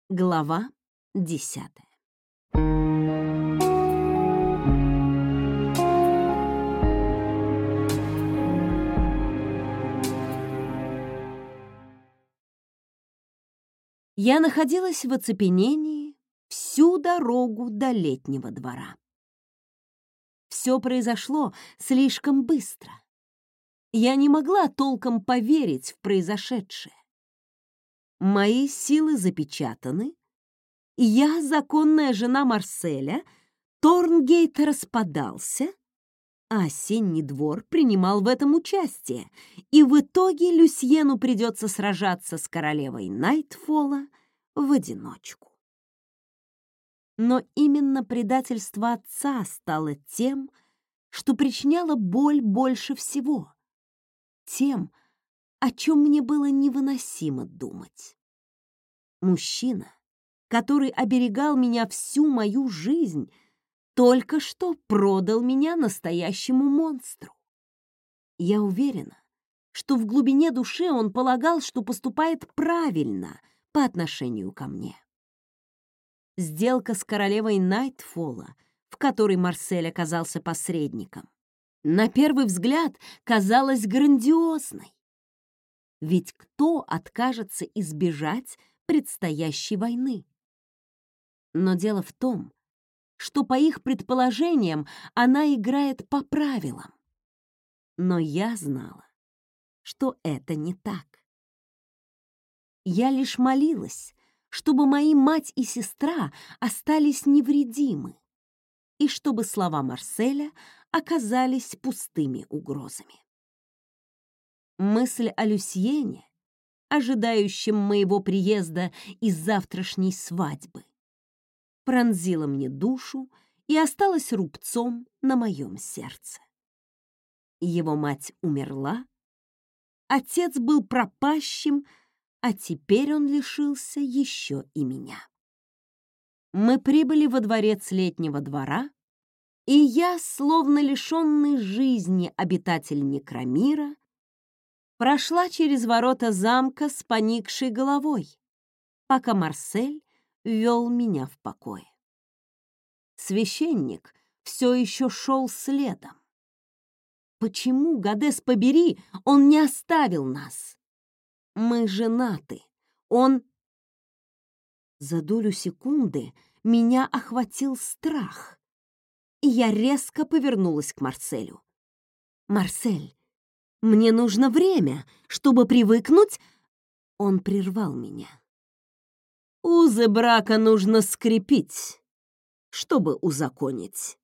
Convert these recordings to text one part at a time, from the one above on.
Глава 10. Я находилась в оцепенении всю дорогу до Летнего двора. Все произошло слишком быстро. Я не могла толком поверить в произошедшее. Мои силы запечатаны, и я, законная жена Марселя, Торнгейт распадался, а осенний двор принимал в этом участие, и в итоге Люсьену придется сражаться с королевой Найтфолла в одиночку. Но именно предательство отца стало тем, что причиняло боль больше всего, тем, о чем мне было невыносимо думать. Мужчина, который оберегал меня всю мою жизнь, только что продал меня настоящему монстру. Я уверена, что в глубине души он полагал, что поступает правильно по отношению ко мне. Сделка с королевой Найтфолла, в которой Марсель оказался посредником, на первый взгляд казалась грандиозной. Ведь кто откажется избежать предстоящей войны? Но дело в том, что, по их предположениям, она играет по правилам. Но я знала, что это не так. Я лишь молилась, чтобы мои мать и сестра остались невредимы, и чтобы слова Марселя оказались пустыми угрозами. Мысль о Люсьене, ожидающем моего приезда и завтрашней свадьбы, пронзила мне душу и осталась рубцом на моем сердце. Его мать умерла, отец был пропащим, а теперь он лишился еще и меня. Мы прибыли во дворец Летнего двора, и я, словно лишенный жизни обитатель Некромира, прошла через ворота замка с поникшей головой, пока Марсель вел меня в покое. Священник все еще шел следом. Почему, Гадес побери, он не оставил нас? Мы женаты. Он... За долю секунды меня охватил страх, и я резко повернулась к Марселю. «Марсель, мне нужно время, чтобы привыкнуть...» Он прервал меня. «Узы брака нужно скрепить, чтобы узаконить».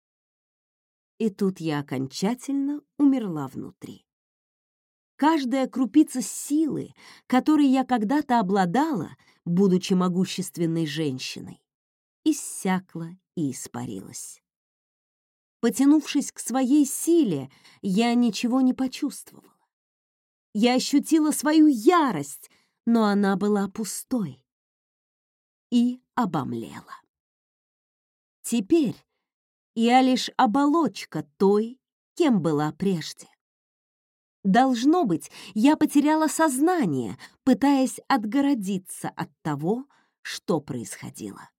И тут я окончательно умерла внутри. Каждая крупица силы, которой я когда-то обладала, будучи могущественной женщиной, иссякла и испарилась. Потянувшись к своей силе, я ничего не почувствовала. Я ощутила свою ярость, но она была пустой. И обомлела. Теперь я лишь оболочка той, кем была прежде. Должно быть, я потеряла сознание, пытаясь отгородиться от того, что происходило.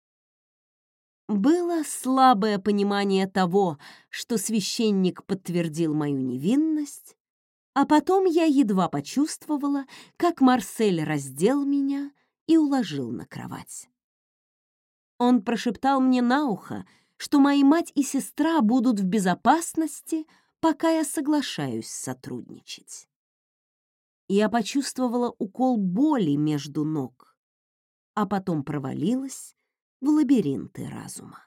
Было слабое понимание того, что священник подтвердил мою невинность, а потом я едва почувствовала, как Марсель раздел меня и уложил на кровать. Он прошептал мне на ухо, что мои мать и сестра будут в безопасности, пока я соглашаюсь сотрудничать. Я почувствовала укол боли между ног, а потом провалилась в лабиринты разума.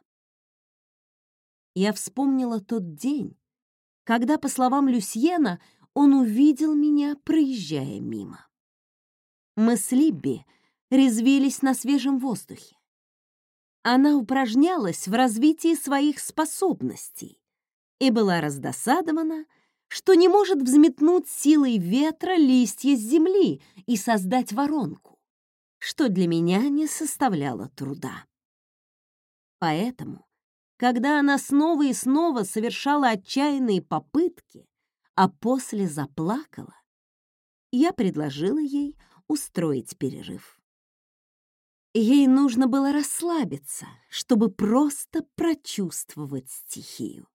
Я вспомнила тот день, когда, по словам Люсьена, он увидел меня, проезжая мимо. Мы с Либби резвились на свежем воздухе. Она упражнялась в развитии своих способностей и была раздосадована, что не может взметнуть силой ветра листья с земли и создать воронку, что для меня не составляло труда. Поэтому, когда она снова и снова совершала отчаянные попытки, а после заплакала, я предложила ей устроить перерыв. Ей нужно было расслабиться, чтобы просто прочувствовать стихию.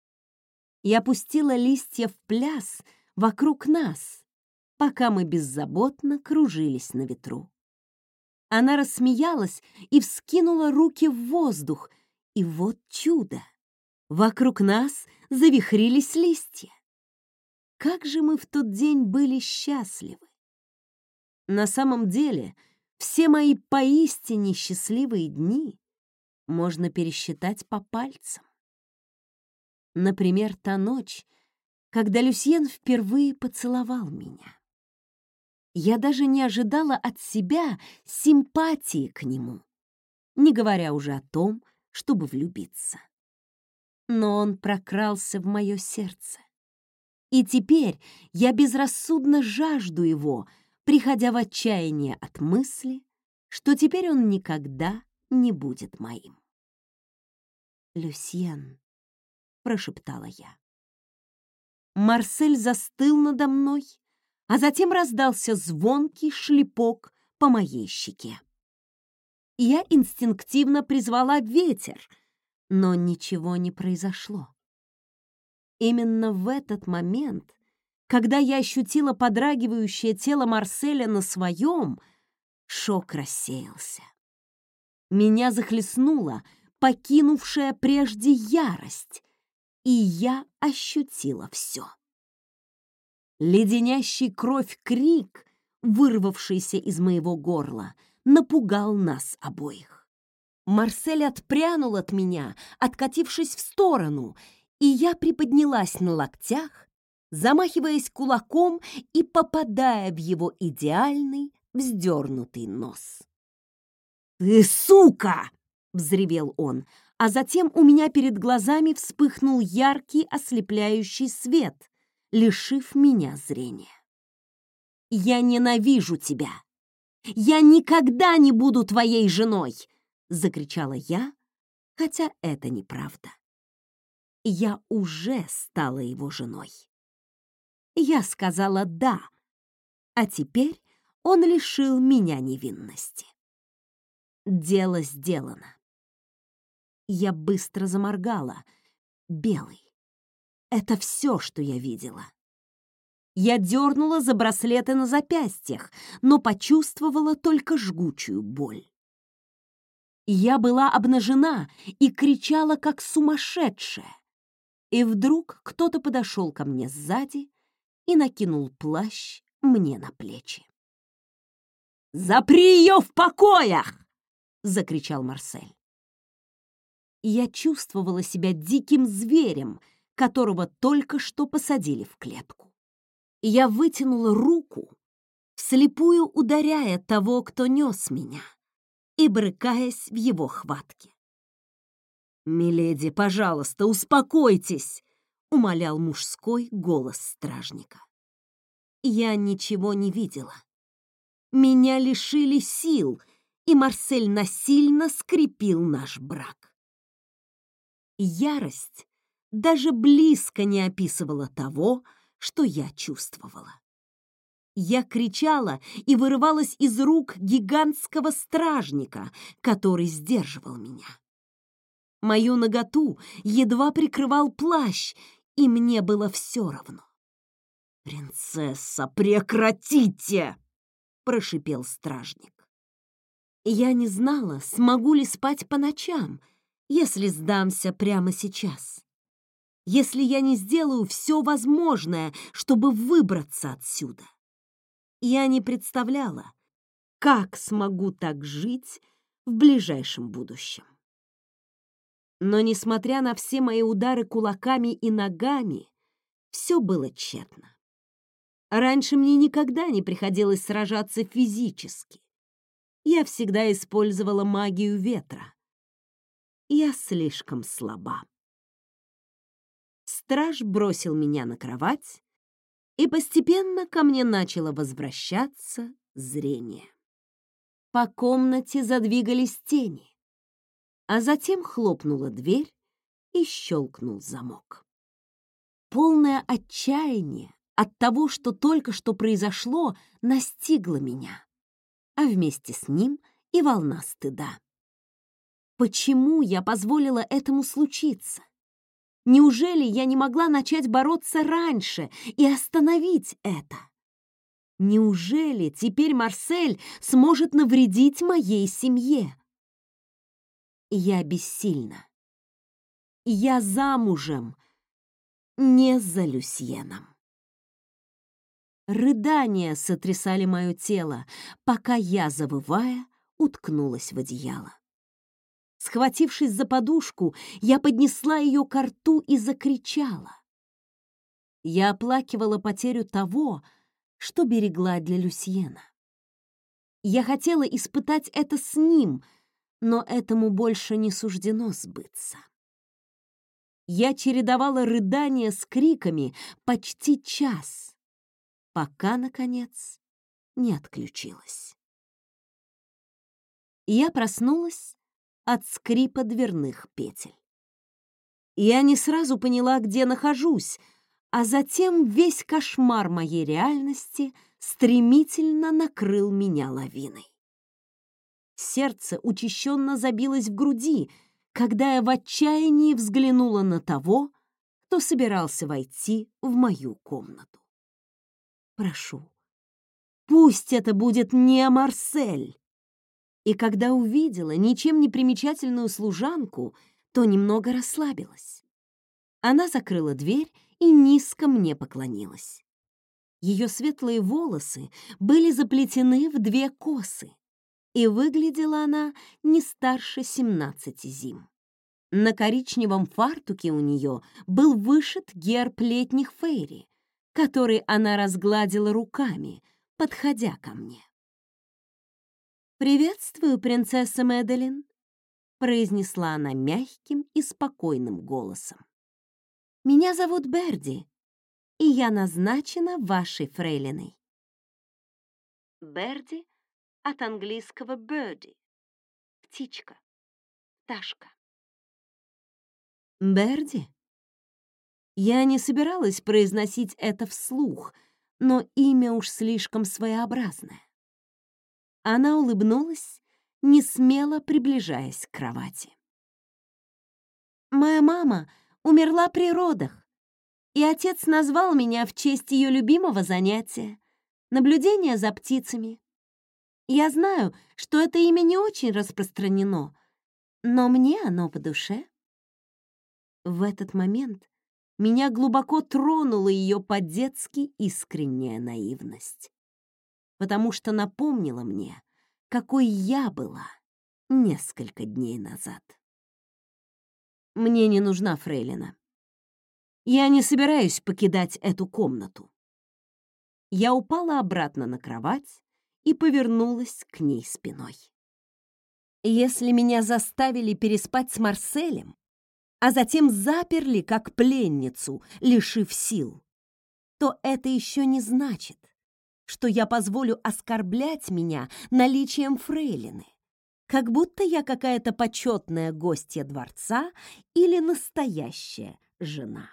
Я пустила листья в пляс вокруг нас, пока мы беззаботно кружились на ветру. Она рассмеялась и вскинула руки в воздух, и вот чудо! Вокруг нас завихрились листья. Как же мы в тот день были счастливы! На самом деле, все мои поистине счастливые дни можно пересчитать по пальцам. Например, та ночь, когда Люсьен впервые поцеловал меня. Я даже не ожидала от себя симпатии к нему, не говоря уже о том, чтобы влюбиться. Но он прокрался в мое сердце. И теперь я безрассудно жажду его, приходя в отчаяние от мысли, что теперь он никогда не будет моим. «Люсьен», — прошептала я. Марсель застыл надо мной, а затем раздался звонкий шлепок по моей щеке. Я инстинктивно призвала ветер, но ничего не произошло. Именно в этот момент, когда я ощутила подрагивающее тело Марселя на своем, шок рассеялся. Меня захлестнула покинувшая прежде ярость, и я ощутила все. Леденящий кровь крик, вырвавшийся из моего горла, напугал нас обоих. Марсель отпрянул от меня, откатившись в сторону, и я приподнялась на локтях, замахиваясь кулаком и попадая в его идеальный вздернутый нос. «Ты сука!» — взревел он, а затем у меня перед глазами вспыхнул яркий ослепляющий свет, лишив меня зрения. «Я ненавижу тебя! Я никогда не буду твоей женой!» — закричала я, хотя это неправда. Я уже стала его женой. Я сказала «да», а теперь он лишил меня невинности. Дело сделано. Я быстро заморгала. Белый. Это все, что я видела. Я дернула за браслеты на запястьях, но почувствовала только жгучую боль. Я была обнажена и кричала, как сумасшедшая. И вдруг кто-то подошел ко мне сзади и накинул плащ мне на плечи. «Запри ее в покоях!» — закричал Марсель. Я чувствовала себя диким зверем, которого только что посадили в клетку. Я вытянула руку, вслепую ударяя того, кто нес меня, и брыкаясь в его хватке. «Миледи, пожалуйста, успокойтесь!» — умолял мужской голос стражника. Я ничего не видела. Меня лишили сил, и Марсель насильно скрепил наш брак. Ярость даже близко не описывала того, что я чувствовала. Я кричала и вырывалась из рук гигантского стражника, который сдерживал меня. Мою наготу едва прикрывал плащ, и мне было все равно. «Принцесса, прекратите!» — прошипел стражник. Я не знала, смогу ли спать по ночам, если сдамся прямо сейчас. Если я не сделаю все возможное, чтобы выбраться отсюда. Я не представляла, как смогу так жить в ближайшем будущем. Но, несмотря на все мои удары кулаками и ногами, все было тщетно. Раньше мне никогда не приходилось сражаться физически. Я всегда использовала магию ветра. Я слишком слаба. Страж бросил меня на кровать, и постепенно ко мне начало возвращаться зрение. По комнате задвигались тени, а затем хлопнула дверь и щелкнул замок. Полное отчаяние от того, что только что произошло, настигло меня, а вместе с ним и волна стыда. Почему я позволила этому случиться? Неужели я не могла начать бороться раньше и остановить это? Неужели теперь Марсель сможет навредить моей семье? Я бессильна. Я замужем не за Люсьеном. Рыдания сотрясали мое тело, пока я, завывая, уткнулась в одеяло. Схватившись за подушку, я поднесла ее ко рту и закричала. Я оплакивала потерю того, что берегла для Люсьена. Я хотела испытать это с ним, но этому больше не суждено сбыться. Я чередовала рыдания с криками почти час, пока, наконец, не отключилась. Я проснулась от скрипа дверных петель. Я не сразу поняла, где нахожусь, а затем весь кошмар моей реальности стремительно накрыл меня лавиной. Сердце учащенно забилось в груди, когда я в отчаянии взглянула на того, кто собирался войти в мою комнату. Прошу, пусть это будет не Марсель. И когда увидела ничем не примечательную служанку, то немного расслабилась. Она закрыла дверь и низко мне поклонилась. Ее светлые волосы были заплетены в 2 косы, и выглядела она не старше 17 зим. На коричневом фартуке у нее был вышит герб летних фейри, который она разгладила руками, подходя ко мне. «Приветствую, принцесса Мэдалин», — произнесла она мягким и спокойным голосом. «Меня зовут Берди, и я назначена вашей фрейлиной». Берди от английского birdie — птичка, пташка. Берди? Я не собиралась произносить это вслух, но имя уж слишком своеобразное. Она улыбнулась, несмело приближаясь к кровати. «Моя мама умерла при родах, и отец назвал меня в честь ее любимого занятия — наблюдения за птицами. Я знаю, что это имя не очень распространено, но мне оно по душе». В этот момент меня глубоко тронула ее по-детски искренняя наивность, потому что напомнила мне, какой я была несколько дней назад. Мне не нужна фрейлина. Я не собираюсь покидать эту комнату. Я упала обратно на кровать и повернулась к ней спиной. Если меня заставили переспать с Марселем, а затем заперли как пленницу, лишив сил, то это еще не значит, что я позволю оскорблять меня наличием фрейлины, как будто я какая-то почетная гостья дворца или настоящая жена.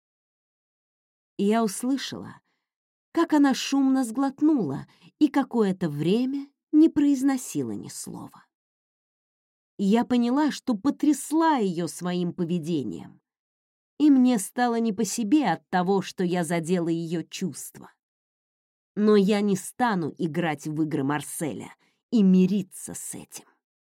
Я услышала, как она шумно сглотнула и какое-то время не произносила ни слова. Я поняла, что потрясла ее своим поведением, и мне стало не по себе от того, что я задела ее чувства. Но я не стану играть в игры Марселя и мириться с этим.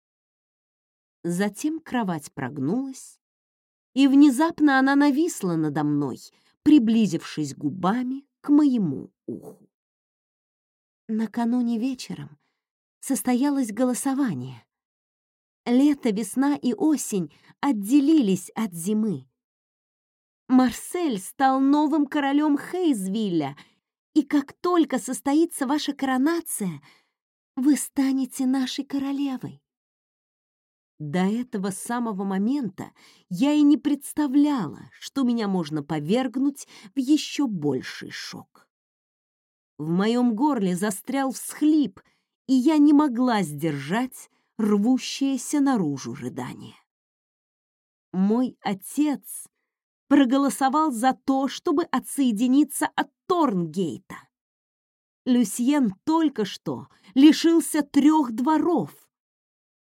Затем кровать прогнулась, и внезапно она нависла надо мной, приблизившись губами к моему уху. Накануне вечером состоялось голосование. Лето, весна и осень отделились от зимы. Марсель стал новым королем Хейзвилля, и как только состоится ваша коронация, вы станете нашей королевой. До этого самого момента я и не представляла, что меня можно повергнуть в еще больший шок. В моем горле застрял всхлип, и я не могла сдержать рвущееся наружу рыдание. Мой отец проголосовал за то, чтобы отсоединиться от Торнгейта. Люсьен только что лишился 3 дворов,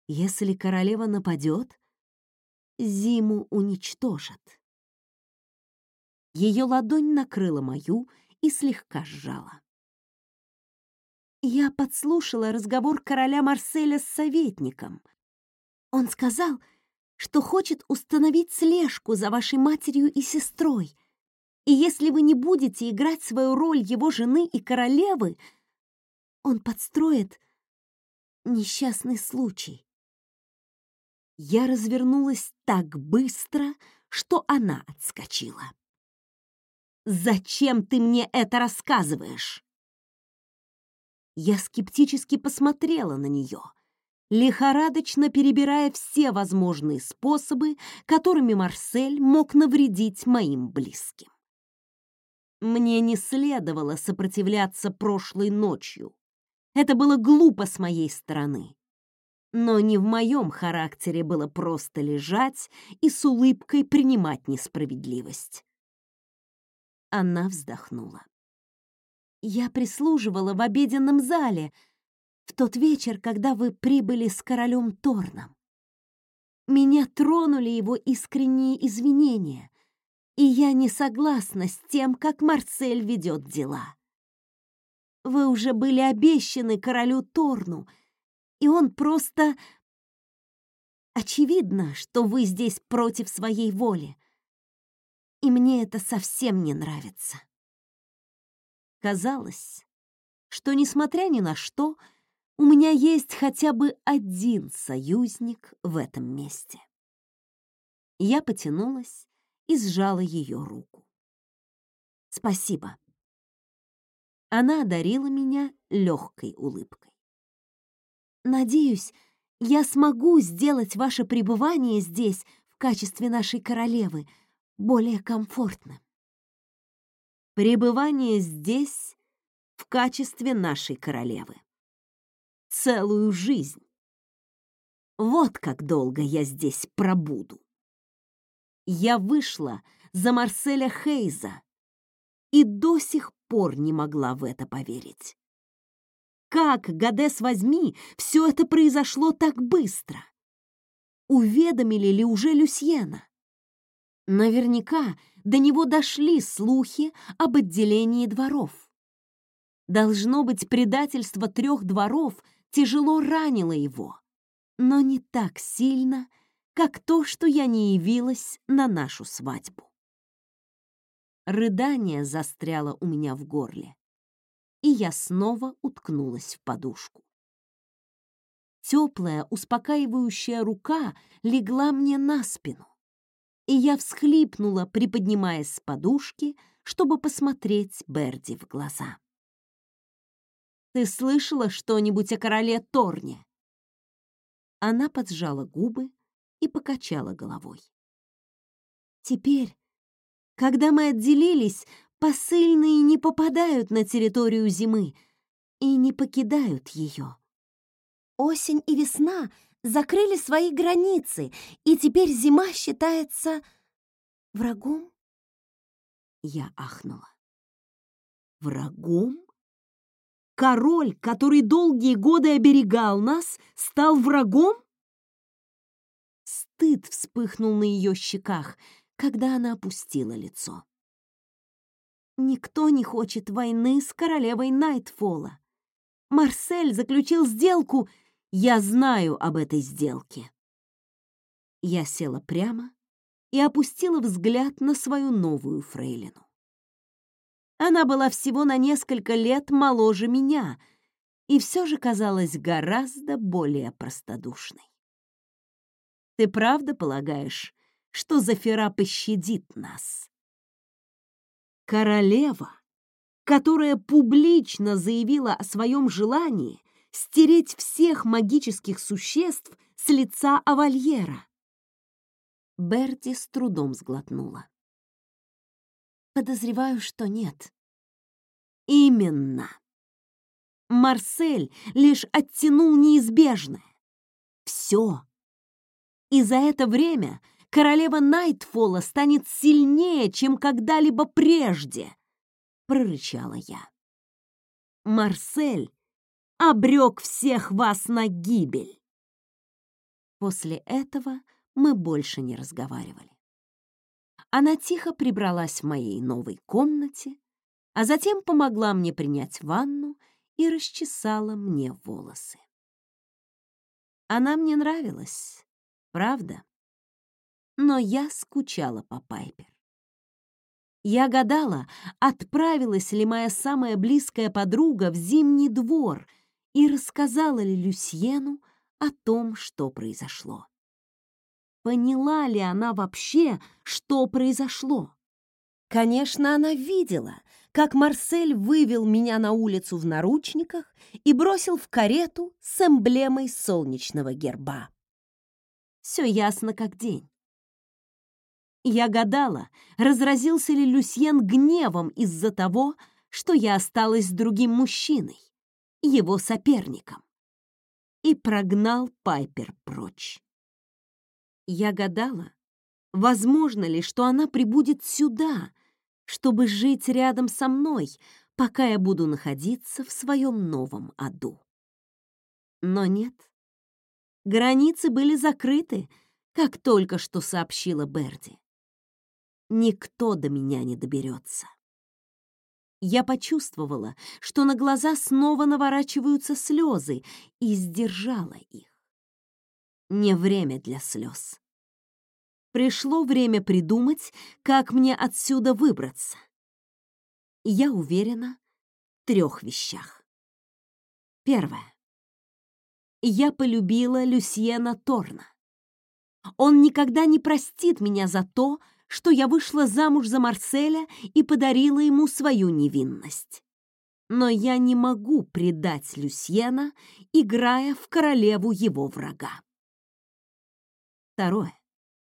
Если королева нападет, Зиму уничтожат. Ее ладонь накрыла мою и слегка сжала. Я подслушала разговор короля Марселя с советником. Он сказал, что хочет установить слежку за вашей матерью и сестрой, и если вы не будете играть свою роль его жены и королевы, он подстроит несчастный случай. Я развернулась так быстро, что она отскочила. «Зачем ты мне это рассказываешь?» Я скептически посмотрела на нее, лихорадочно перебирая все возможные способы, которыми Марсель мог навредить моим близким. Мне не следовало сопротивляться прошлой ночью. Это было глупо с моей стороны. Но не в моем характере было просто лежать и с улыбкой принимать несправедливость. Она вздохнула. Я прислуживала в обеденном зале в тот вечер, когда вы прибыли с королем Торном. Меня тронули его искренние извинения, и я не согласна с тем, как Марсель ведет дела. Вы уже были обещаны королю Торну, и он просто... Очевидно, что вы здесь против своей воли, и мне это совсем не нравится. Казалось, что, несмотря ни на что, у меня есть хотя бы один союзник в этом месте. Я потянулась и сжала ее руку. «Спасибо». Она одарила меня легкой улыбкой. «Надеюсь, я смогу сделать ваше пребывание здесь в качестве нашей королевы более комфортным». «Пребывание здесь в качестве нашей королевы. Целую жизнь. Вот как долго я здесь пробуду». Я вышла за Марселя Хейза и до сих пор не могла в это поверить. Как, Гадес возьми, все это произошло так быстро? Уведомили ли уже Люсьена? Наверняка до него дошли слухи об отделении дворов. Должно быть, предательство 3 дворов тяжело ранило его, но не так сильно, как то, что я не явилась на нашу свадьбу. Рыдание застряло у меня в горле, и я снова уткнулась в подушку. Теплая, успокаивающая рука легла мне на спину, и я всхлипнула, приподнимаясь с подушки, чтобы посмотреть Берди в глаза. «Ты слышала что-нибудь о короле Торне?» Она поджала губы и покачала головой. «Теперь, когда мы отделились, посыльные не попадают на территорию зимы и не покидают ее. Осень и весна закрыли свои границы, и теперь зима считается врагом». Я ахнула. «Врагом? Король, который долгие годы оберегал нас, стал врагом?» Стыд вспыхнул на ее щеках, когда она опустила лицо. «Никто не хочет войны с королевой Найтфолла. Марсель заключил сделку. Я знаю об этой сделке». Я села прямо и опустила взгляд на свою новую фрейлину. Она была всего на несколько лет моложе меня и все же казалась гораздо более простодушной. «Ты правда полагаешь, что Зафира пощадит нас?» Королева, которая публично заявила о своем желании стереть всех магических существ с лица Авальера. Берти с трудом сглотнула. «Подозреваю, что нет». «Именно. Марсель лишь оттянул неизбежное. Все. И за это время королева Найтфолла станет сильнее, чем когда-либо прежде», — прорычала я. «Марсель обрек всех вас на гибель». После этого мы больше не разговаривали. Она тихо прибралась в моей новой комнате, а затем помогла мне принять ванну и расчесала мне волосы. Она мне нравилась, правда? Но я скучала по Пайпер. Я гадала, отправилась ли моя самая близкая подруга в Зимний двор и рассказала ли Люсьену о том, что произошло. Поняла ли она вообще, что произошло? Конечно, она видела, как Марсель вывел меня на улицу в наручниках и бросил в карету с эмблемой солнечного герба. Все ясно как день. Я гадала, разразился ли Люсьен гневом из-за того, что я осталась с другим мужчиной, его соперником, и прогнал Пайпер прочь. Я гадала, возможно ли, что она прибудет сюда, чтобы жить рядом со мной, пока я буду находиться в своем новом аду. Но нет. Границы были закрыты, как только что сообщила Берди. Никто до меня не доберется. Я почувствовала, что на глаза снова наворачиваются слезы, и сдержала их. Не время для слез. Пришло время придумать, как мне отсюда выбраться. Я уверена в 3 вещах. Первое. Я полюбила Люсьена Торна. Он никогда не простит меня за то, что я вышла замуж за Марселя и подарила ему свою невинность. Но я не могу предать Люсьена, играя в королеву его врага. Второе.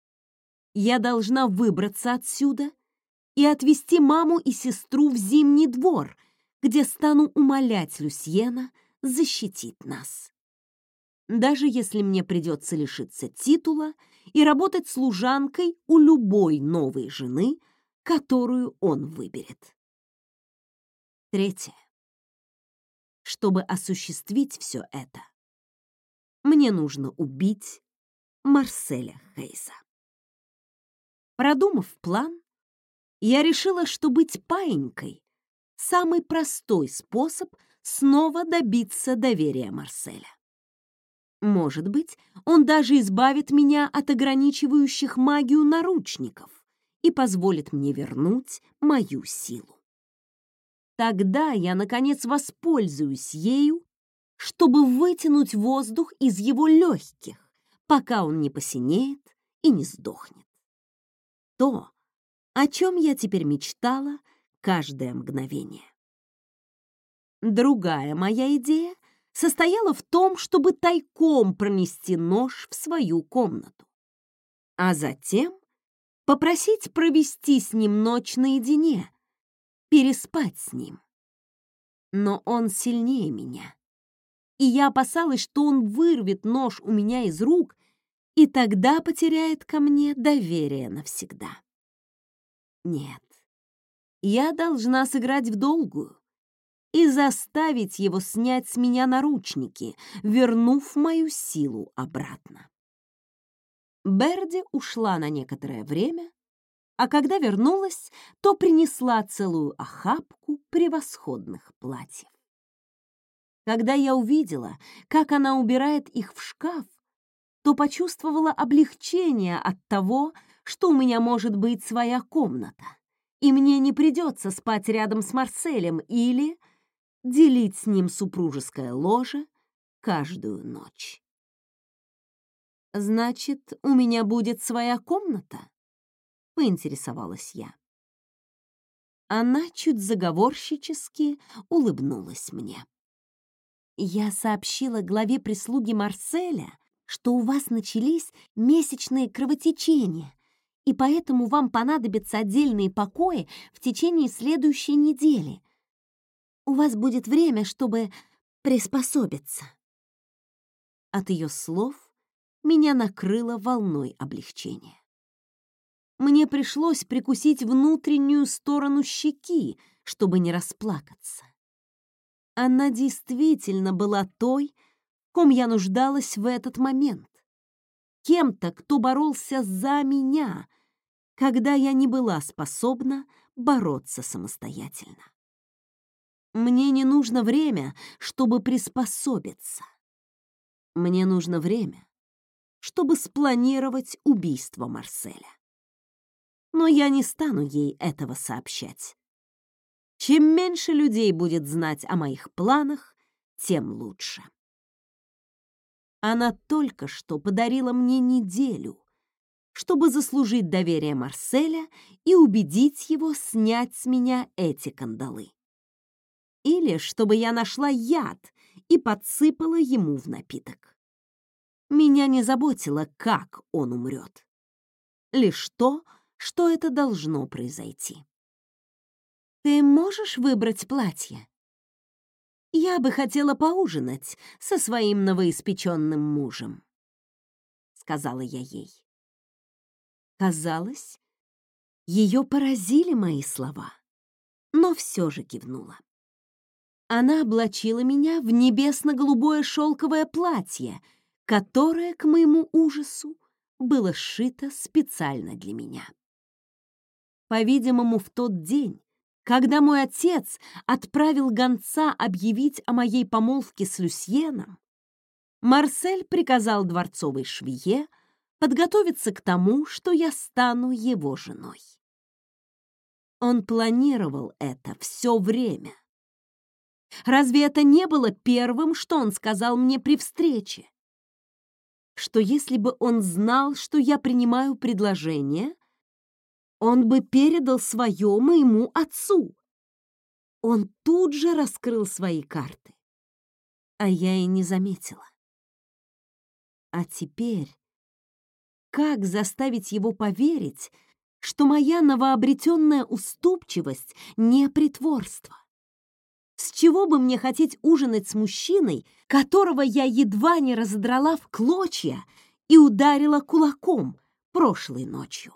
Я должна выбраться отсюда и отвезти маму и сестру в Зимний двор, где стану умолять Люсьена защитить нас. Даже если мне придется лишиться титула и работать служанкой у любой новой жены, которую он выберет. Третье. Чтобы осуществить все это, мне нужно убить Марселя Хейза. Продумав план, я решила, что быть паинькой — самый простой способ снова добиться доверия Марселя. Может быть, он даже избавит меня от ограничивающих магию наручников и позволит мне вернуть мою силу. Тогда я, наконец, воспользуюсь ею, чтобы вытянуть воздух из его легких, пока он не посинеет и не сдохнет. То, о чем я теперь мечтала каждое мгновение. Другая моя идея состояла в том, чтобы тайком пронести нож в свою комнату, а затем попросить провести с ним ночь наедине, переспать с ним. Но он сильнее меня, и я опасалась, что он вырвет нож у меня из рук и тогда потеряет ко мне доверие навсегда. Нет, я должна сыграть в долгую и заставить его снять с меня наручники, вернув мою силу обратно. Берди ушла на некоторое время, а когда вернулась, то принесла целую охапку превосходных платьев. Когда я увидела, как она убирает их в шкаф, то почувствовала облегчение от того, что у меня может быть своя комната, и мне не придется спать рядом с Марселем или делить с ним супружеское ложе каждую ночь. «Значит, у меня будет своя комната?» — поинтересовалась я. Она чуть заговорщически улыбнулась мне. «Я сообщила главе прислуги Марселя, что у вас начались месячные кровотечения, и поэтому вам понадобятся отдельные покои в течение следующей недели. У вас будет время, чтобы приспособиться». От ее слов меня накрыло волной облегчения. Мне пришлось прикусить внутреннюю сторону щеки, чтобы не расплакаться. Она действительно была той, в ком я нуждалась в этот момент. кем-то, кто боролся за меня, когда я не была способна бороться самостоятельно. Мне не нужно время, чтобы приспособиться. Мне нужно время, чтобы спланировать убийство Марселя. Но я не стану ей этого сообщать. Чем меньше людей будет знать о моих планах, тем лучше. Она только что подарила мне неделю, чтобы заслужить доверие Марселя и убедить его снять с меня эти кандалы. Или чтобы я нашла яд и подсыпала ему в напиток. Меня не заботило, как он умрет. Лишь то, что это должно произойти. «Ты можешь выбрать платье? Я бы хотела поужинать со своим новоиспеченным мужем», — сказала я ей. Казалось, ее поразили мои слова, но все же кивнула. Она облачила меня в небесно-голубое шелковое платье, которое, к моему ужасу, было сшито специально для меня. По-видимому, в тот день, когда мой отец отправил гонца объявить о моей помолвке с Люсьеном, Марсель приказал дворцовой швее подготовиться к тому, что я стану его женой. Он планировал это все время. Разве это не было первым, что он сказал мне при встрече? Что если бы он знал, что я принимаю предложение, он бы передал свое моему отцу. Он тут же раскрыл свои карты, а я и не заметила. А теперь как заставить его поверить, что моя новообретенная уступчивость не притворство? С чего бы мне хотеть ужинать с мужчиной, которого я едва не разодрала в клочья и ударила кулаком прошлой ночью?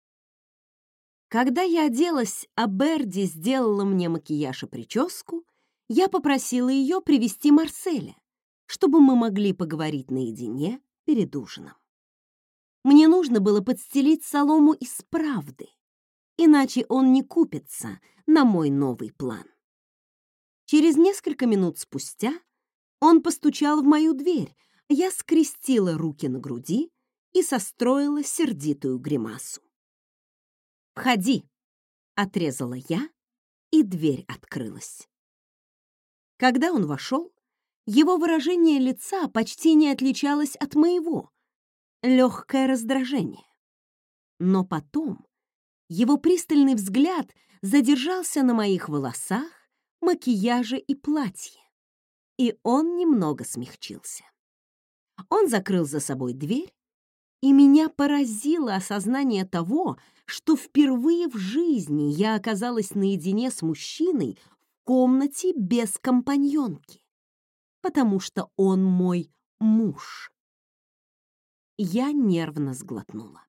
Когда я оделась, а Берди сделала мне макияж и прическу, я попросила ее привести Марселя, чтобы мы могли поговорить наедине перед ужином. Мне нужно было подстелить солому из правды, иначе он не купится на мой новый план. Через несколько минут спустя он постучал в мою дверь, а я скрестила руки на груди и состроила сердитую гримасу. «Входи!» — отрезала я, и дверь открылась. Когда он вошел, его выражение лица почти не отличалось от моего, легкое раздражение. Но потом его пристальный взгляд задержался на моих волосах, макияже и платье, и он немного смягчился. Он закрыл за собой дверь, и меня поразило осознание того, что впервые в жизни я оказалась наедине с мужчиной в комнате без компаньонки, потому что он мой муж. Я нервно сглотнула.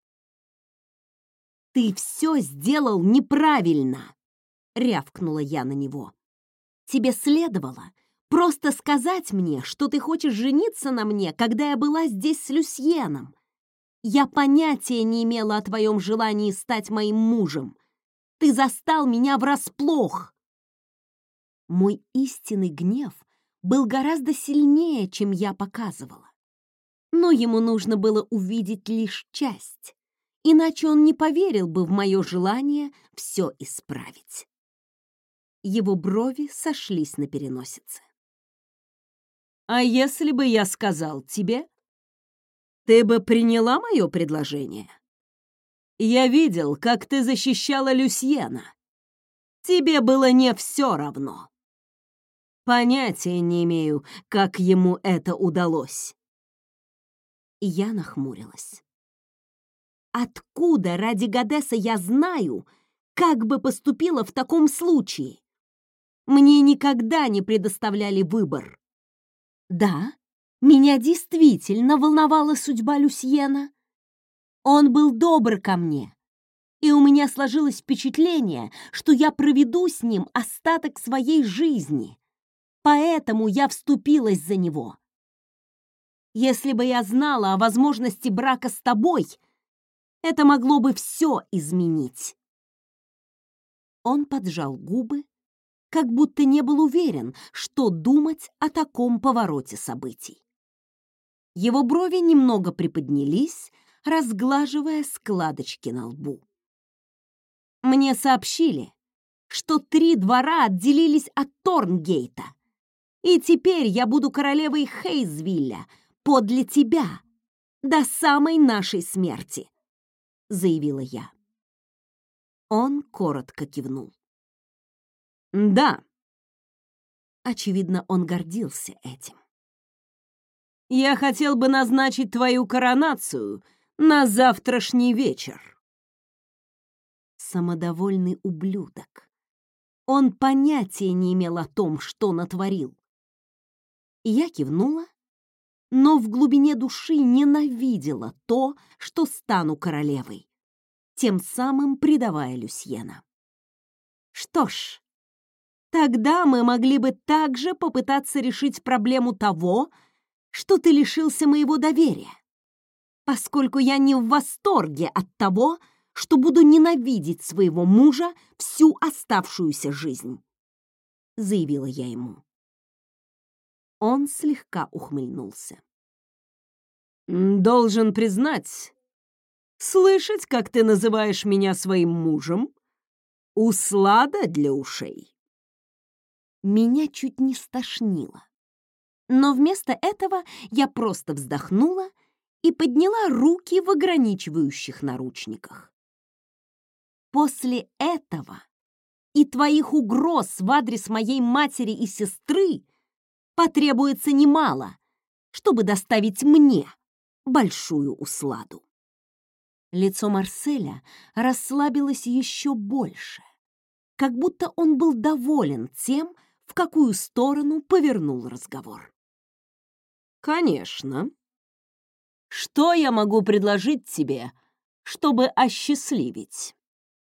«Ты все сделал неправильно!» — рявкнула я на него. «Тебе следовало просто сказать мне, что ты хочешь жениться на мне, когда я была здесь с Люсьеном. Я понятия не имела о твоем желании стать моим мужем. Ты застал меня врасплох!» Мой истинный гнев был гораздо сильнее, чем я показывала. Но ему нужно было увидеть лишь часть, иначе он не поверил бы в мое желание все исправить. Его брови сошлись на переносице. «А если бы я сказал тебе, ты бы приняла мое предложение? Я видел, как ты защищала Люсьена. Тебе было не все равно. Понятия не имею, как ему это удалось». И я нахмурилась. Откуда ради Гадеса я знаю, как бы поступила в таком случае? Мне никогда не предоставляли выбор. Да, меня действительно волновала судьба Люсьена. Он был добр ко мне, и у меня сложилось впечатление, что я проведу с ним остаток своей жизни. Поэтому я вступилась за него. Если бы я знала о возможности брака с тобой, это могло бы все изменить. Он поджал губы, как будто не был уверен, что думать о таком повороте событий. Его брови немного приподнялись, разглаживая складочки на лбу. Мне сообщили, что 3 двора отделились от Торнгейта, и теперь я буду королевой Хейзвилля подле тебя до самой нашей смерти, заявила я. Он коротко кивнул. Да. Очевидно, он гордился этим. Я хотел бы назначить твою коронацию на завтрашний вечер. Самодовольный ублюдок. Он понятия не имел о том, что натворил. Я кивнула, но в глубине души ненавидела то, что стану королевой, тем самым предавая Люсьена. Что ж, тогда мы могли бы также попытаться решить проблему того, что ты лишился моего доверия, поскольку я не в восторге от того, что буду ненавидеть своего мужа всю оставшуюся жизнь, заявила я ему. Он слегка ухмыльнулся. Должен признать, слышать, как ты называешь меня своим мужем, услада для ушей. Меня чуть не стошнило. Но вместо этого я просто вздохнула и подняла руки в ограничивающих наручниках. После этого и твоих угроз в адрес моей матери и сестры потребуется немало, чтобы доставить мне большую усладу. Лицо Марселя расслабилось еще больше, как будто он был доволен тем, в какую сторону повернул разговор. «Конечно. Что я могу предложить тебе, чтобы осчастливить?»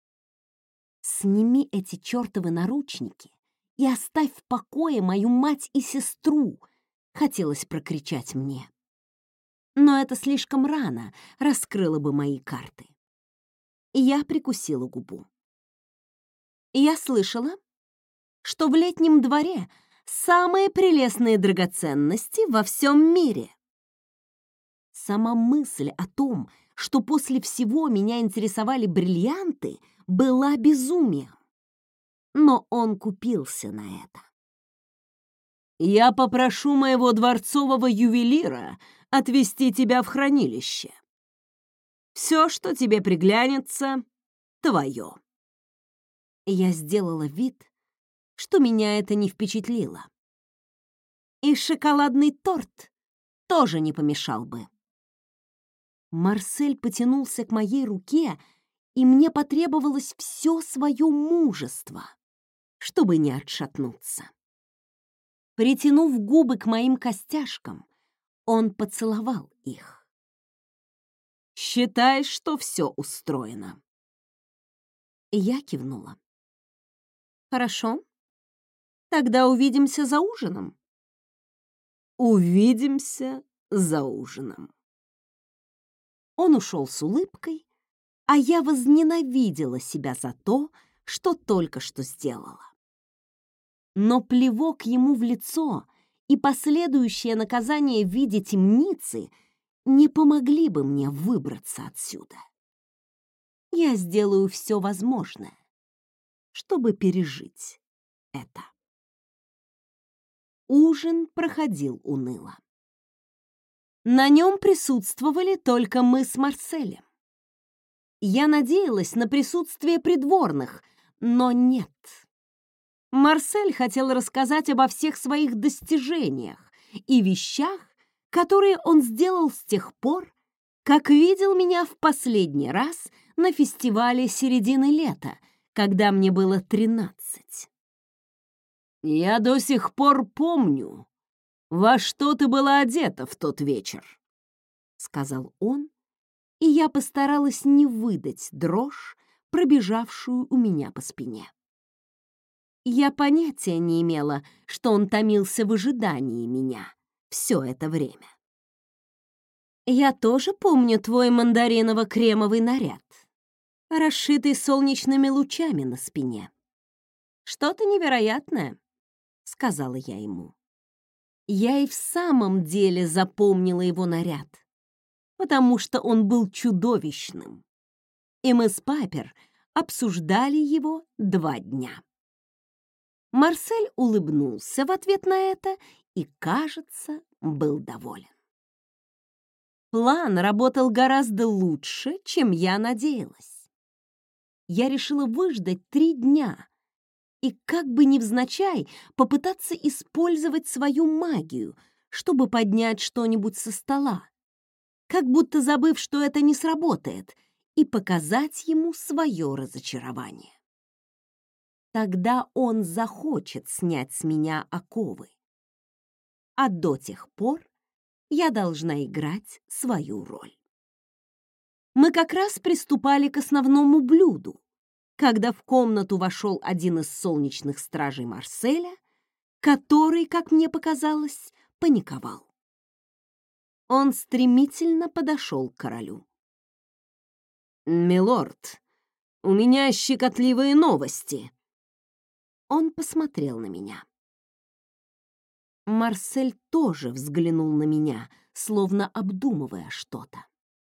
«Сними эти чертовы наручники и оставь в покое мою мать и сестру», — хотелось прокричать мне. Но это слишком рано раскрыло бы мои карты. Я прикусила губу. Я слышала, что в летнем дворе самые прелестные драгоценности во всем мире. Сама мысль о том, что после всего меня интересовали бриллианты, была безумием. Но он купился на это. «Я попрошу моего дворцового ювелира отвезти тебя в хранилище. Все, что тебе приглянется, твое». Я сделала вид, что меня это не впечатлило. И шоколадный торт тоже не помешал бы. Марсель потянулся к моей руке, и мне потребовалось все свое мужество, чтобы не отшатнуться. Притянув губы к моим костяшкам, он поцеловал их. «Считай, что все устроено». Я кивнула. «Хорошо. Тогда увидимся за ужином». «Увидимся за ужином». Он ушел с улыбкой, а я возненавидела себя за то, что только что сделала. Но плевок ему в лицо и последующее наказание в виде темницы не помогли бы мне выбраться отсюда. Я сделаю все возможное, чтобы пережить это. Ужин проходил уныло. На нем присутствовали только мы с Марселем. Я надеялась на присутствие придворных, но нет. Марсель хотел рассказать обо всех своих достижениях и вещах, которые он сделал с тех пор, как видел меня в последний раз на фестивале середины лета, когда мне было 13. «Я до сих пор помню, во что ты была одета в тот вечер», — сказал он, и я постаралась не выдать дрожь, пробежавшую у меня по спине. Я понятия не имела, что он томился в ожидании меня все это время. Я тоже помню твой мандариново-кремовый наряд, расшитый солнечными лучами на спине. Что-то невероятное, сказала я ему. Я и в самом деле запомнила его наряд, потому что он был чудовищным. И мы с Папер обсуждали его 2 дня. Марсель улыбнулся в ответ на это и, кажется, был доволен. План работал гораздо лучше, чем я надеялась. Я решила выждать 3 дня и как бы невзначай попытаться использовать свою магию, чтобы поднять что-нибудь со стола, как будто забыв, что это не сработает, и показать ему свое разочарование. Тогда он захочет снять с меня оковы. А до тех пор я должна играть свою роль. Мы как раз приступали к основному блюду, когда в комнату вошел один из солнечных стражей Марселя, который, как мне показалось, паниковал. Он стремительно подошел к королю. «Милорд, у меня щекотливые новости». Он посмотрел на меня. Марсель тоже взглянул на меня, словно обдумывая что-то.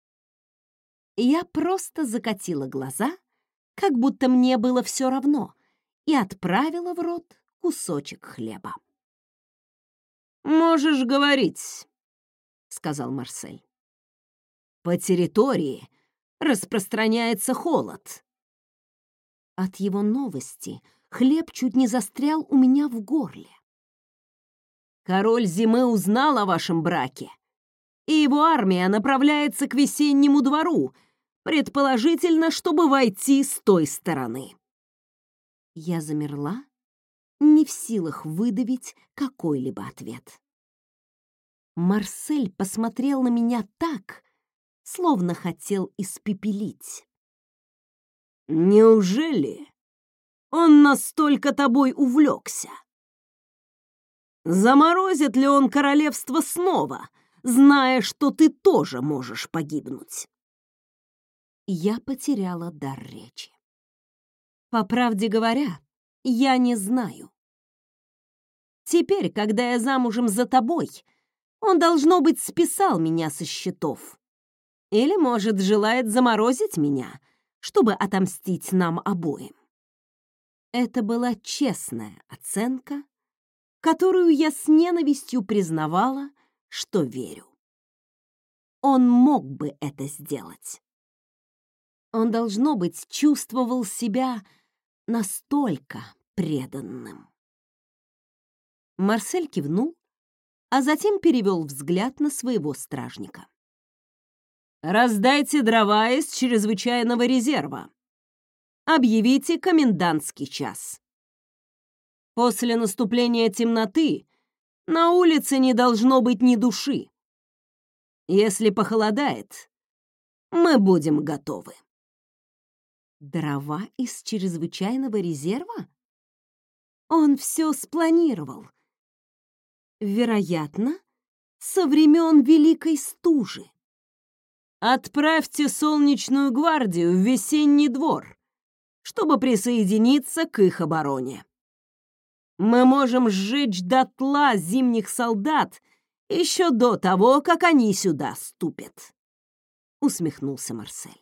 Я просто закатила глаза, как будто мне было все равно, и отправила в рот кусочек хлеба. «Можешь говорить», — сказал Марсель. «По территории распространяется холод». От его новости хлеб чуть не застрял у меня в горле. «Король зимы узнал о вашем браке, и его армия направляется к весеннему двору, предположительно, чтобы войти с той стороны». Я замерла, не в силах выдавить какой-либо ответ. Марсель посмотрел на меня так, словно хотел испепелить. «Неужели он настолько тобой увлекся? Заморозит ли он королевство снова, зная, что ты тоже можешь погибнуть?» Я потеряла дар речи. По правде говоря, я не знаю. Теперь, когда я замужем за тобой, он, должно быть, списал меня со счетов. Или, может, желает заморозить меня, чтобы отомстить нам обоим. Это была честная оценка, которую я с ненавистью признавала, что верю. Он мог бы это сделать. Он, должно быть, чувствовал себя настолько преданным. Марсель кивнул, а затем перевел взгляд на своего стражника. «Раздайте дрова из чрезвычайного резерва. Объявите комендантский час. После наступления темноты на улице не должно быть ни души. Если похолодает, мы будем готовы». Дрова из чрезвычайного резерва? Он все спланировал. Вероятно, со времен Великой Стужи. «Отправьте солнечную гвардию в весенний двор, чтобы присоединиться к их обороне. Мы можем сжечь дотла зимних солдат еще до того, как они сюда ступят», — усмехнулся Марсель.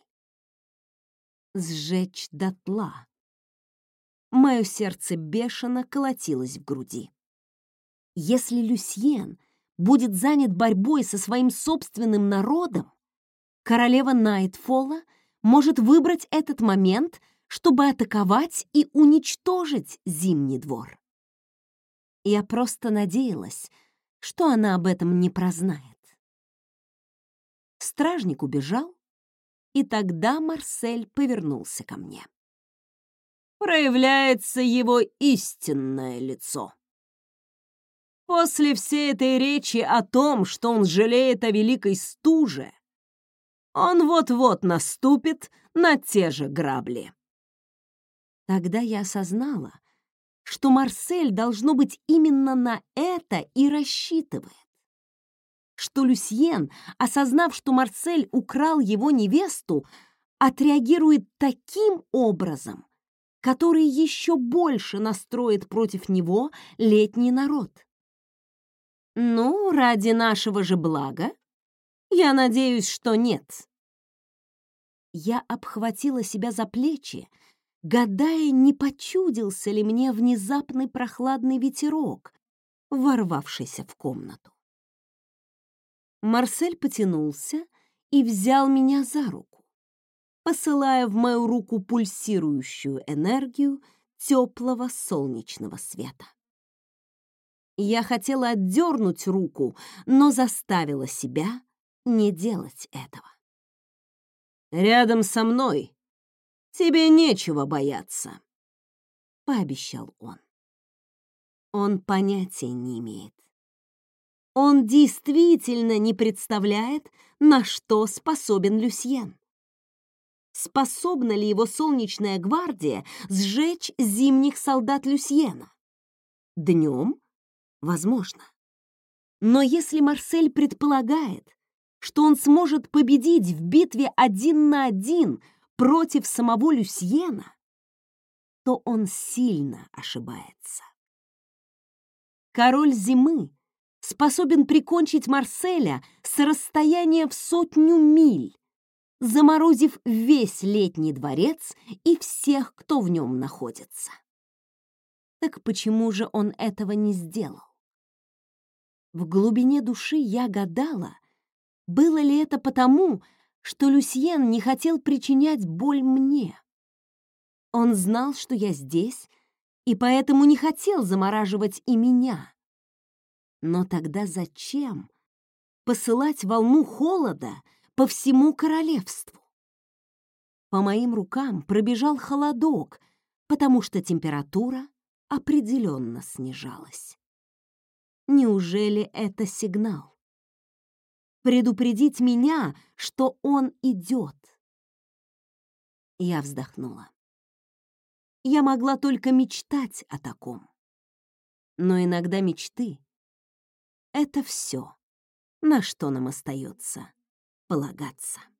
Сжечь дотла. Мое сердце бешено колотилось в груди. Если Люсьен будет занят борьбой со своим собственным народом, королева Найтфолла может выбрать этот момент, чтобы атаковать и уничтожить Зимний двор. Я просто надеялась, что она об этом не прознает. Стражник убежал, и тогда Марсель повернулся ко мне. Проявляется его истинное лицо. После всей этой речи о том, что он жалеет о Великой Стуже, он вот-вот наступит на те же грабли. Тогда я осознала, что Марсель, должно быть, именно на это и рассчитывает. что Люсьен, осознав, что Марсель украл его невесту, отреагирует таким образом, который еще больше настроит против него летний народ. Ну, ради нашего же блага, я надеюсь, что нет. Я обхватила себя за плечи, гадая, не почудился ли мне внезапный прохладный ветерок, ворвавшийся в комнату. Марсель потянулся и взял меня за руку, посылая в мою руку пульсирующую энергию теплого солнечного света. Я хотела отдернуть руку, но заставила себя не делать этого. «Рядом со мной тебе нечего бояться», — пообещал он. Он понятия не имеет. Он действительно не представляет, на что способен Люсьен. Способна ли его солнечная гвардия сжечь зимних солдат Люсьена? Днем? Возможно. Но если Марсель предполагает, что он сможет победить в битве 1 на 1 против самого Люсьена, то он сильно ошибается. Король зимы способен прикончить Марселя с расстояния в 100 миль, заморозив весь летний дворец и всех, кто в нем находится. Так почему же он этого не сделал? В глубине души я гадала, было ли это потому, что Люсьен не хотел причинять боль мне. Он знал, что я здесь, и поэтому не хотел замораживать и меня. Но тогда зачем посылать волну холода по всему королевству? По моим рукам пробежал холодок, потому что температура определенно снижалась. Неужели это сигнал? Предупредить меня, что он идет. Я вздохнула. Я могла только мечтать о таком. Но иногда мечты — это все, на что нам остается полагаться.